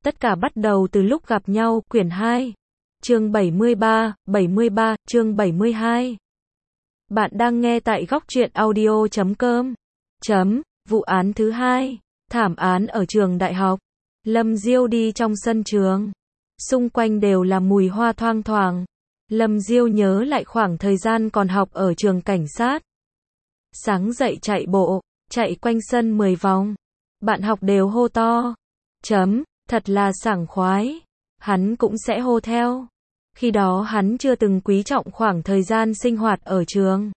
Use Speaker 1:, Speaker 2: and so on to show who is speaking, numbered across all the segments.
Speaker 1: Tất cả bắt đầu từ lúc gặp nhau, quyển 2. Chương 73, chương 72. Bạn đang nghe tại góc truyện audio.com. Vụ án thứ 2. Thảm án ở trường đại học. Lâm Diêu đi trong sân trường. Xung quanh đều là mùi hoa thoang thoảng. Lâm Diêu nhớ lại khoảng thời gian còn học ở trường cảnh sát. Sáng dậy chạy bộ, chạy quanh sân 10 vòng. Bạn học đều hô to. Thật là sảng khoái. Hắn cũng sẽ hô theo. Khi đó hắn chưa từng quý trọng khoảng thời gian sinh hoạt ở trường.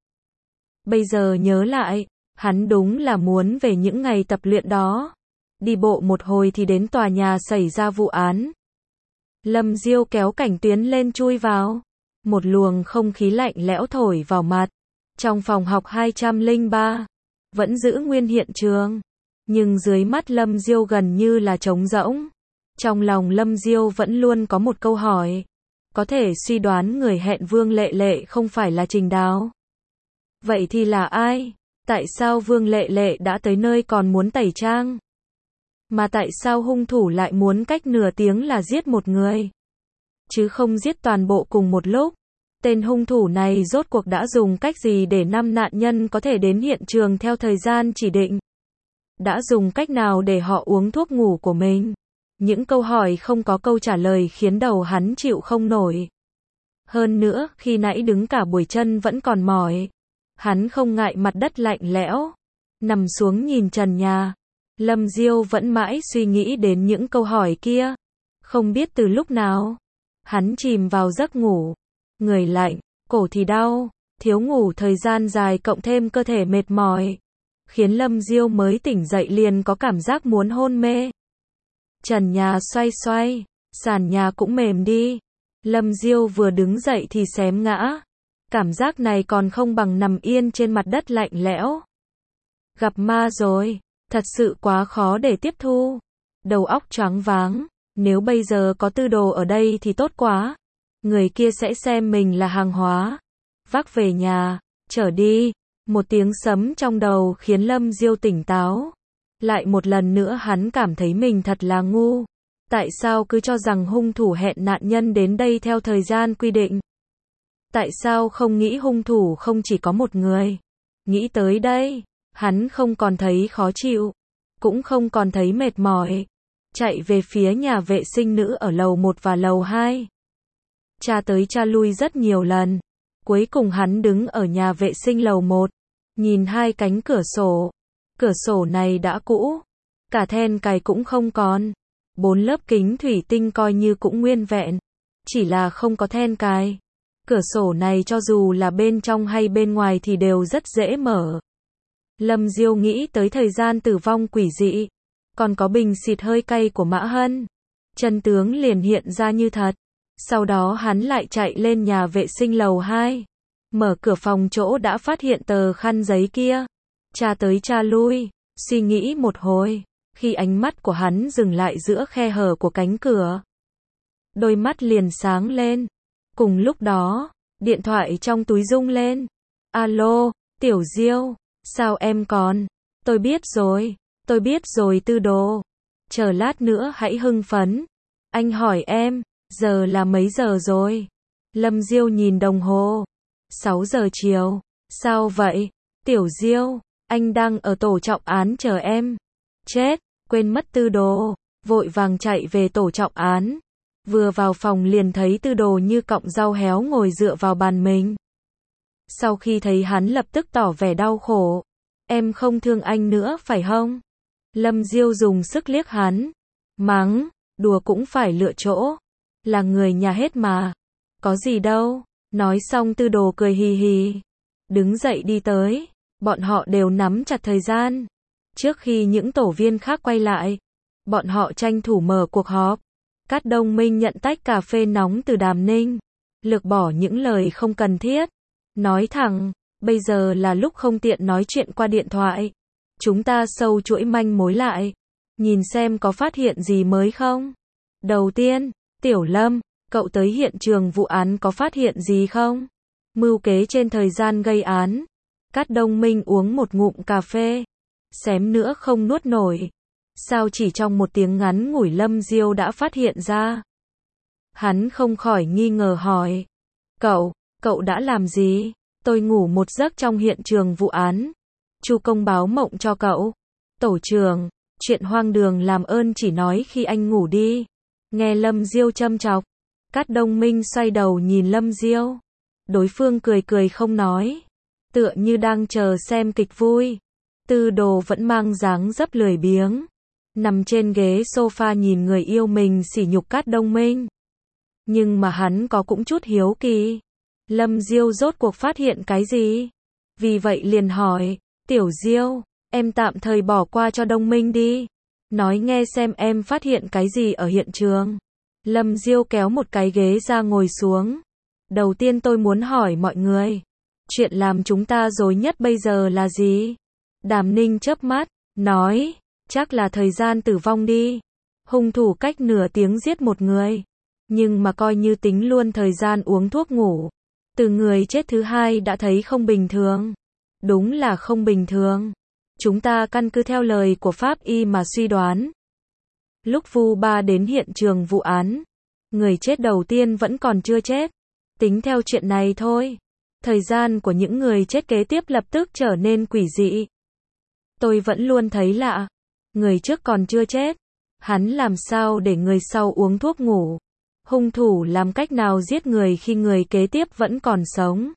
Speaker 1: Bây giờ nhớ lại, hắn đúng là muốn về những ngày tập luyện đó. Đi bộ một hồi thì đến tòa nhà xảy ra vụ án. Lâm Diêu kéo cảnh tuyến lên chui vào. Một luồng không khí lạnh lẽo thổi vào mặt. Trong phòng học 203, vẫn giữ nguyên hiện trường. Nhưng dưới mắt Lâm Diêu gần như là trống rỗng. Trong lòng Lâm Diêu vẫn luôn có một câu hỏi. Có thể suy đoán người hẹn Vương Lệ Lệ không phải là Trình Đào. Vậy thì là ai? Tại sao Vương Lệ Lệ đã tới nơi còn muốn tẩy trang? Mà tại sao hung thủ lại muốn cách nửa tiếng là giết một người? Chứ không giết toàn bộ cùng một lúc? Tên hung thủ này rốt cuộc đã dùng cách gì để 5 nạn nhân có thể đến hiện trường theo thời gian chỉ định? Đã dùng cách nào để họ uống thuốc ngủ của mình? Những câu hỏi không có câu trả lời khiến đầu hắn chịu không nổi. Hơn nữa, khi nãy đứng cả buổi chân vẫn còn mỏi. Hắn không ngại mặt đất lạnh lẽo. Nằm xuống nhìn trần nhà. Lâm Diêu vẫn mãi suy nghĩ đến những câu hỏi kia. Không biết từ lúc nào. Hắn chìm vào giấc ngủ. Người lạnh, cổ thì đau. Thiếu ngủ thời gian dài cộng thêm cơ thể mệt mỏi. Khiến Lâm Diêu mới tỉnh dậy liền có cảm giác muốn hôn mê. Trần nhà xoay xoay, sàn nhà cũng mềm đi. Lâm Diêu vừa đứng dậy thì xém ngã. Cảm giác này còn không bằng nằm yên trên mặt đất lạnh lẽo. Gặp ma rồi, thật sự quá khó để tiếp thu. Đầu óc choáng váng, nếu bây giờ có Tư Đồ ở đây thì tốt quá. Người kia sẽ xem mình là hàng hóa. Vác về nhà, chở đi. Một tiếng sấm trong đầu khiến Lâm Diêu tỉnh táo. Lại một lần nữa hắn cảm thấy mình thật là ngu. Tại sao cứ cho rằng hung thủ hẹn nạn nhân đến đây theo thời gian quy định? Tại sao không nghĩ hung thủ không chỉ có một người? Nghĩ tới đây, hắn không còn thấy khó chịu, cũng không còn thấy mệt mỏi. Chạy về phía nhà vệ sinh nữ ở lầu 1 và lầu 2. Tra tới tra lui rất nhiều lần. Cuối cùng hắn đứng ở nhà vệ sinh lầu 1. Nhìn hai cánh cửa sổ. Cửa sổ này đã cũ. Cả then cài cũng không còn. 4 lớp kính thủy tinh coi như cũng nguyên vẹn. Chỉ là không có then cài. Cửa sổ này cho dù là bên trong hay bên ngoài thì đều rất dễ mở. Lâm Diêu nghĩ tới thời gian tử vong quỷ dị. Còn có bình xịt hơi cay của Mã Hân. Chân tướng liền hiện ra như thật. Sau đó hắn lại chạy lên nhà vệ sinh lầu 2. Mở cửa phòng chỗ đã phát hiện tờ khăn giấy kia. Tra tới tra lui, suy nghĩ một hồi. Khi ánh mắt của hắn dừng lại giữa khe hở của cánh cửa. Đôi mắt liền sáng lên. Cùng lúc đó, điện thoại trong túi rung lên. Alo, Tiểu Diêu, sao em còn? Tôi biết rồi Tư Đồ. Chờ lát nữa hãy hưng phấn. Anh hỏi em, giờ là mấy giờ rồi? Lâm Diêu nhìn đồng hồ. 6 giờ chiều. Sao vậy? Tiểu Diêu, anh đang ở tổ trọng án chờ em. Chết, quên mất Tư Đồ. Vội vàng chạy về tổ trọng án. Vừa vào phòng liền thấy Tư Đồ như cọng rau héo ngồi dựa vào bàn mình. Sau khi thấy hắn lập tức tỏ vẻ đau khổ. Em không thương anh nữa phải không? Lâm Diêu dùng sức liếc hắn. Mắng, đùa cũng phải lựa chỗ. Là người nhà hết mà. Có gì đâu. Nói xong Tư Đồ cười hì hì. Đứng dậy đi tới. Bọn họ đều nắm chặt thời gian. Trước khi những tổ viên khác quay lại, bọn họ tranh thủ mở cuộc họp. Cát Đông Minh nhận tách cà phê nóng từ Đàm Ninh. Lược bỏ những lời không cần thiết. Nói thẳng, bây giờ là lúc không tiện nói chuyện qua điện thoại. Chúng ta sâu chuỗi manh mối lại. Nhìn xem có phát hiện gì mới không? Đầu tiên, Tiểu Lâm, cậu tới hiện trường vụ án có phát hiện gì không? Mưu kế trên thời gian gây án. Cát Đông Minh uống một ngụm cà phê. Xém nữa không nuốt nổi. Sao chỉ trong một tiếng ngắn ngủi Lâm Diêu đã phát hiện ra? Hắn không khỏi nghi ngờ hỏi. Cậu đã làm gì? Tôi ngủ một giấc trong hiện trường vụ án. Chu Công báo mộng cho cậu. Tổ trưởng, chuyện hoang đường làm ơn chỉ nói khi anh ngủ đi. Nghe Lâm Diêu châm chọc. Cát Đông Minh xoay đầu nhìn Lâm Diêu. Đối phương cười cười không nói. Tựa như đang chờ xem kịch vui. Tư Đồ vẫn mang dáng dấp lười biếng. Nằm trên ghế sofa nhìn người yêu mình sỉ nhục Cát Đông Minh. Nhưng mà hắn có cũng chút hiếu kỳ. Lâm Diêu rốt cuộc phát hiện cái gì? Vì vậy liền hỏi, Tiểu Diêu, em tạm thời bỏ qua cho Đông Minh đi. Nói nghe xem em phát hiện cái gì ở hiện trường. Lâm Diêu kéo một cái ghế ra ngồi xuống. Đầu tiên tôi muốn hỏi mọi người. Chuyện làm chúng ta rối nhất bây giờ là gì? Đàm Ninh chớp mắt, nói, chắc là thời gian tử vong đi. Hung thủ cách nửa tiếng giết một người. Nhưng mà coi như tính luôn thời gian uống thuốc ngủ. Từ người chết thứ hai đã thấy không bình thường. Đúng là không bình thường. Chúng ta căn cứ theo lời của pháp y mà suy đoán. Lúc Vu Ba đến hiện trường vụ án, người chết đầu tiên vẫn còn chưa chết. Tính theo chuyện này thôi. Thời gian của những người chết kế tiếp lập tức trở nên quỷ dị. Tôi vẫn luôn thấy lạ. Người trước còn chưa chết. Hắn làm sao để người sau uống thuốc ngủ? Hung thủ làm cách nào giết người khi người kế tiếp vẫn còn sống?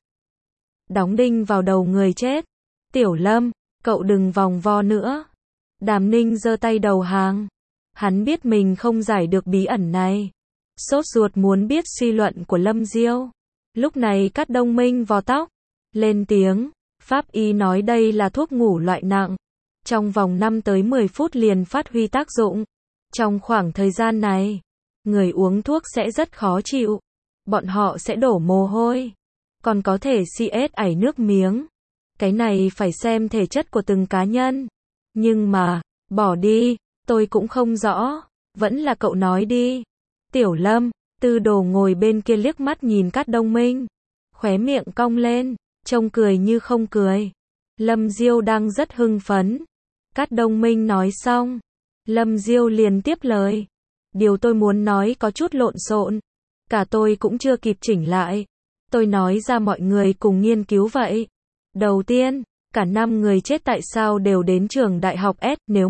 Speaker 1: Đóng đinh vào đầu người chết. Tiểu Lâm, cậu đừng vòng vo nữa. Đàm Ninh giơ tay đầu hàng. Hắn biết mình không giải được bí ẩn này. Sốt ruột muốn biết suy luận của Lâm Diêu. Lúc này Cát Đông Minh vò tóc. Lên tiếng. Pháp y nói đây là thuốc ngủ loại nặng. Trong vòng 5 tới 10 phút liền phát huy tác dụng. Trong khoảng thời gian này, người uống thuốc sẽ rất khó chịu. Bọn họ sẽ đổ mồ hôi. Còn có thể ảy nước miếng. Cái này phải xem thể chất của từng cá nhân. Nhưng mà, bỏ đi, tôi cũng không rõ. Vẫn là cậu nói đi. Tiểu Lâm, Tư Đồ ngồi bên kia liếc mắt nhìn Cát Đông Minh. Khóe miệng cong lên, trông cười như không cười. Lâm Diêu đang rất hưng phấn. Cát Đông Minh nói xong. Lâm Diêu liền tiếp lời. Điều tôi muốn nói có chút lộn xộn. Cả tôi cũng chưa kịp chỉnh lại. Tôi nói ra mọi người cùng nghiên cứu vậy. Đầu tiên, cả 5 người chết tại sao đều đến trường đại học S, nếu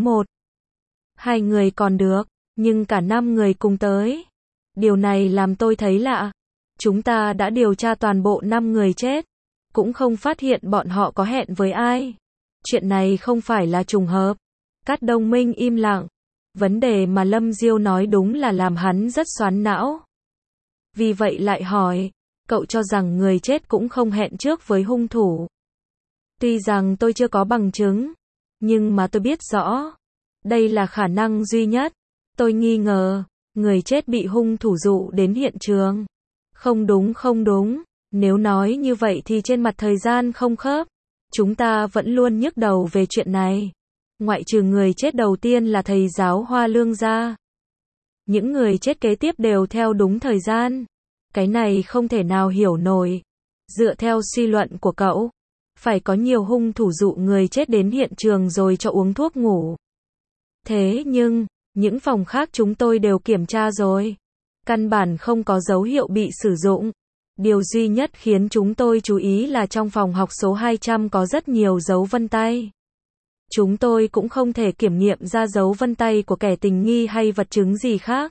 Speaker 1: 2 người còn được, nhưng cả 5 người cùng tới. Điều này làm tôi thấy lạ. Chúng ta đã điều tra toàn bộ 5 người chết, cũng không phát hiện bọn họ có hẹn với ai. Chuyện này không phải là trùng hợp. Cát Đông Minh im lặng. Vấn đề mà Lâm Diêu nói đúng là làm hắn rất xoắn não. Vì vậy lại hỏi, cậu cho rằng người chết cũng không hẹn trước với hung thủ. Tuy rằng tôi chưa có bằng chứng, nhưng mà tôi biết rõ. Đây là khả năng duy nhất. Tôi nghi ngờ, người chết bị hung thủ dụ đến hiện trường. Không đúng. Nếu nói như vậy thì trên mặt thời gian không khớp. Chúng ta vẫn luôn nhức đầu về chuyện này. Ngoại trừ người chết đầu tiên là thầy giáo Hoa Lương gia. Những người chết kế tiếp đều theo đúng thời gian. Cái này không thể nào hiểu nổi. Dựa theo suy luận của cậu, phải có nhiều hung thủ dụ người chết đến hiện trường rồi cho uống thuốc ngủ. Thế nhưng, những phòng khác chúng tôi đều kiểm tra rồi. Căn bản không có dấu hiệu bị sử dụng. Điều duy nhất khiến chúng tôi chú ý là trong phòng học số 200 có rất nhiều dấu vân tay. Chúng tôi cũng không thể kiểm nghiệm ra dấu vân tay của kẻ tình nghi hay vật chứng gì khác.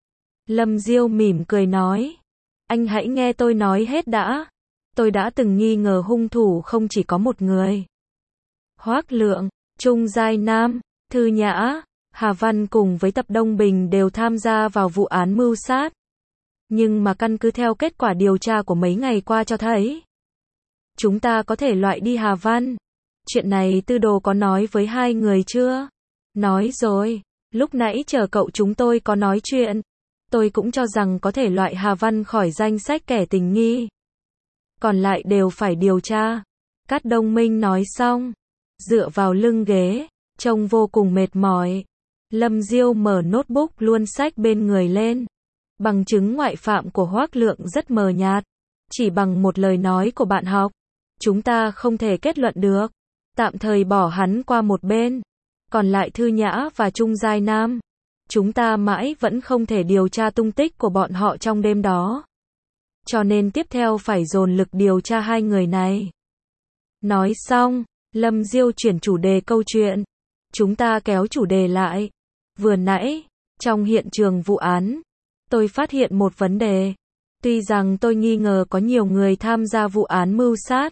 Speaker 1: Lâm Diêu mỉm cười nói. Anh hãy nghe tôi nói hết đã. Tôi đã từng nghi ngờ hung thủ không chỉ có một người. Hoác Lượng, Trung Giai Nam, Thư Nhã, Hà Văn cùng với Tập Đông Bình đều tham gia vào vụ án mưu sát. Nhưng mà căn cứ theo kết quả điều tra của mấy ngày qua cho thấy, chúng ta có thể loại đi Hà Văn. Chuyện này Tư Đồ có nói với 2 người chưa? Nói rồi, lúc nãy chờ cậu chúng tôi có nói chuyện. Tôi cũng cho rằng có thể loại Hà Văn khỏi danh sách kẻ tình nghi. Còn lại đều phải điều tra. Cát Đông Minh nói xong, dựa vào lưng ghế, trông vô cùng mệt mỏi. Lâm Diêu mở notebook luôn sách bên người lên. Bằng chứng ngoại phạm của Hoác Lượng rất mờ nhạt. Chỉ bằng một lời nói của bạn học, chúng ta không thể kết luận được. Tạm thời bỏ hắn qua một bên. Còn lại Thư Nhã và Trung Giai Nam, chúng ta mãi vẫn không thể điều tra tung tích của bọn họ trong đêm đó. Cho nên tiếp theo phải dồn lực điều tra hai người này. Nói xong, Lâm Diêu chuyển chủ đề câu chuyện. Chúng ta kéo chủ đề lại. Vừa nãy, trong hiện trường vụ án, tôi phát hiện một vấn đề. Tuy rằng tôi nghi ngờ có nhiều người tham gia vụ án mưu sát.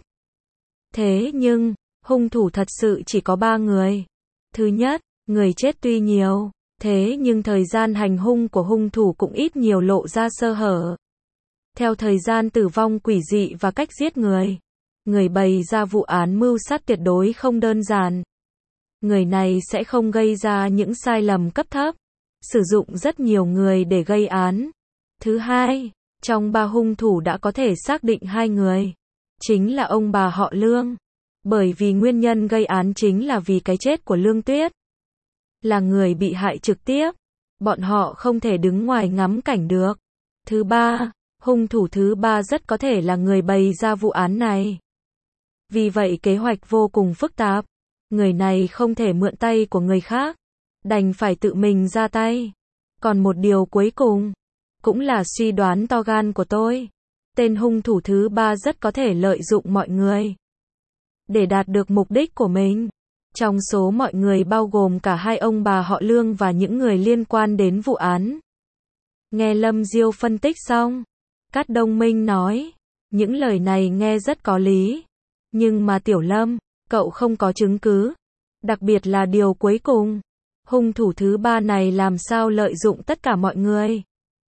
Speaker 1: Thế nhưng, hung thủ thật sự chỉ có 3 người. Thứ nhất, người chết tuy nhiều, thế nhưng thời gian hành hung của hung thủ cũng ít nhiều lộ ra sơ hở. Theo thời gian tử vong quỷ dị và cách giết người, người bày ra vụ án mưu sát tuyệt đối không đơn giản. Người này sẽ không gây ra những sai lầm cấp thấp, sử dụng rất nhiều người để gây án. Thứ hai, trong 3 hung thủ đã có thể xác định 2 người, chính là ông bà họ Lương. Bởi vì nguyên nhân gây án chính là vì cái chết của Lương Tuyết. Là người bị hại trực tiếp, bọn họ không thể đứng ngoài ngắm cảnh được. Thứ ba, hung thủ thứ 3 rất có thể là người bày ra vụ án này. Vì vậy kế hoạch vô cùng phức tạp. Người này không thể mượn tay của người khác, đành phải tự mình ra tay. Còn một điều cuối cùng, cũng là suy đoán to gan của tôi. Tên hung thủ thứ 3 rất có thể lợi dụng mọi người để đạt được mục đích của mình. Trong số mọi người bao gồm cả 2 ông bà họ Lương và những người liên quan đến vụ án. Nghe Lâm Diêu phân tích xong, Cát Đông Minh nói, những lời này nghe rất có lý. Nhưng mà Tiểu Lâm, cậu không có chứng cứ. Đặc biệt là điều cuối cùng. Hung thủ thứ 3 này làm sao lợi dụng tất cả mọi người?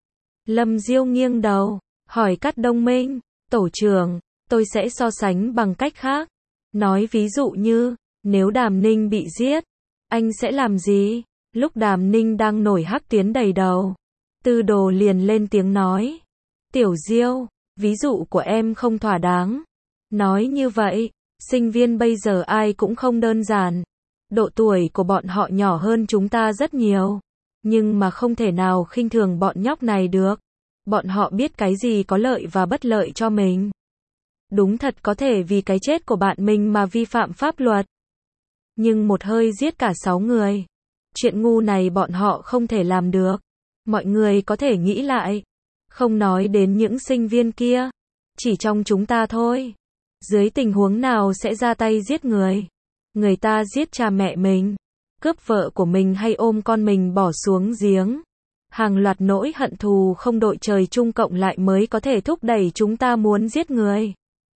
Speaker 1: Lâm Diêu nghiêng đầu, hỏi Cát Đông Minh, tổ trưởng, tôi sẽ so sánh bằng cách khác. Nói ví dụ như, nếu Đàm Ninh bị giết, anh sẽ làm gì? Lúc Đàm Ninh đang nổi hắc tuyến đầy đầu, Tư Đồ liền lên tiếng nói, Tiểu Diêu, ví dụ của em không thỏa đáng. Nói như vậy, sinh viên bây giờ ai cũng không đơn giản. Độ tuổi của bọn họ nhỏ hơn chúng ta rất nhiều. Nhưng mà không thể nào khinh thường bọn nhóc này được. Bọn họ biết cái gì có lợi và bất lợi cho mình. Đúng thật có thể vì cái chết của bạn mình mà vi phạm pháp luật. Nhưng một hơi giết cả 6 người. Chuyện ngu này bọn họ không thể làm được. Mọi người có thể nghĩ lại. Không nói đến những sinh viên kia. Chỉ trong chúng ta thôi. Dưới tình huống nào sẽ ra tay giết người? Người ta giết cha mẹ mình, cướp vợ của mình hay ôm con mình bỏ xuống giếng. Hàng loạt nỗi hận thù không đội trời chung cộng lại mới có thể thúc đẩy chúng ta muốn giết người.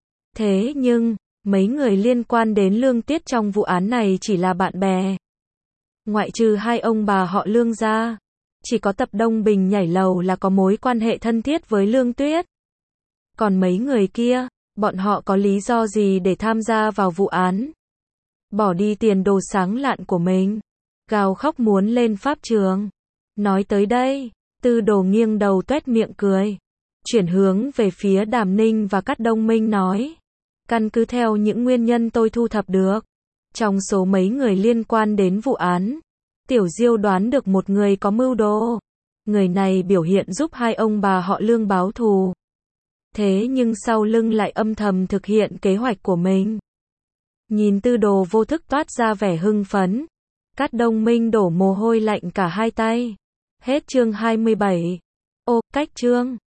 Speaker 1: Thế nhưng, mấy người liên quan đến Lương Tuyết trong vụ án này chỉ là bạn bè. Ngoại trừ 2 ông bà họ Lương ra, chỉ có Tập Đông Bình nhảy lầu là có mối quan hệ thân thiết với Lương Tuyết. Còn mấy người kia, bọn họ có lý do gì để tham gia vào vụ án? Bỏ đi tiền đồ sáng lạn của mình, gào khóc muốn lên pháp trường. Nói tới đây, Tư Đồ nghiêng đầu tuét miệng cười, chuyển hướng về phía Đàm Ninh và Cát Đông Minh nói, căn cứ theo những nguyên nhân tôi thu thập được, trong số mấy người liên quan đến vụ án, Tiểu Diêu đoán được một người có mưu đồ. Người này biểu hiện giúp 2 ông bà họ Lương báo thù. Thế nhưng sau lưng lại âm thầm thực hiện kế hoạch của mình. Nhìn Tư Đồ vô thức toát ra vẻ hưng phấn. Cát Đông Minh đổ mồ hôi lạnh cả hai tay. Hết chương 27. Ô, cách chương.